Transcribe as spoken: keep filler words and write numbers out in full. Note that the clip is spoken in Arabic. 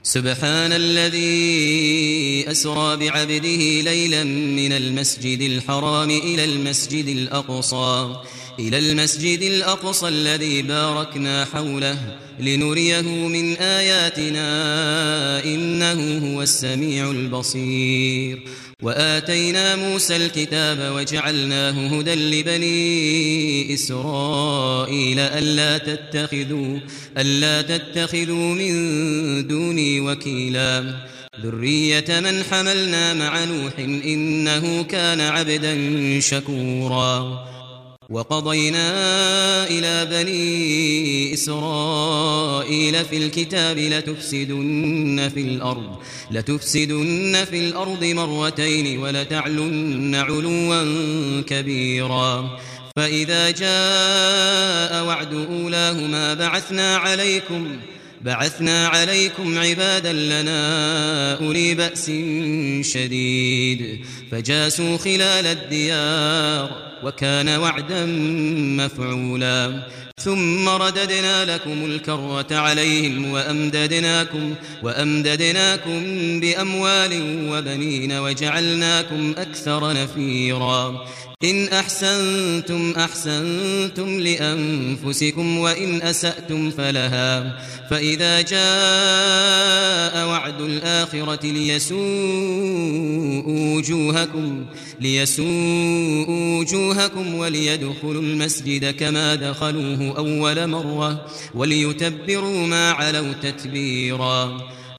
سبحان الذي أسرى بعبده ليلا من المسجد الحرام إلى المسجد الأقصى إلى المسجد الأقصى الذي باركنا حوله لنريه من آياتنا إنه هو السميع البصير. وآتينا موسى الكتاب وجعلناه هدى لبني إسرائيل ألا تتخذوا ألا تتخذوا من دوني وكيلا ذرية من حملنا مع نوح إنه كان عبدا شكورا. وقضينا إلى بني إسرائيل في الكتاب لتفسدن في الأرض لتفسدن في الأرض مرتين ولتعلن علوا كبيرا. فإذا جاء وعد أولاهما بعثنا عليكم بعثنا عليكم عبادا لنا أولي بأس شديد فجاسوا خلال الديار وكان وعدا مفعولا. ثم رددنا لكم الكرة عليهم وأمددناكم, وأمددناكم بأموال وبنين وجعلناكم أكثر نفيرا. إن أحسنتم أحسنتم لأنفسكم وإن أسأتم فلها. فإذا جاء وعد الآخرة ليسوءوا وجوهكم ليسوءوا وجوهكم وليدخلوا المسجد كما دخلوه أول مرة وليتبروا ما علوا تتبيرا.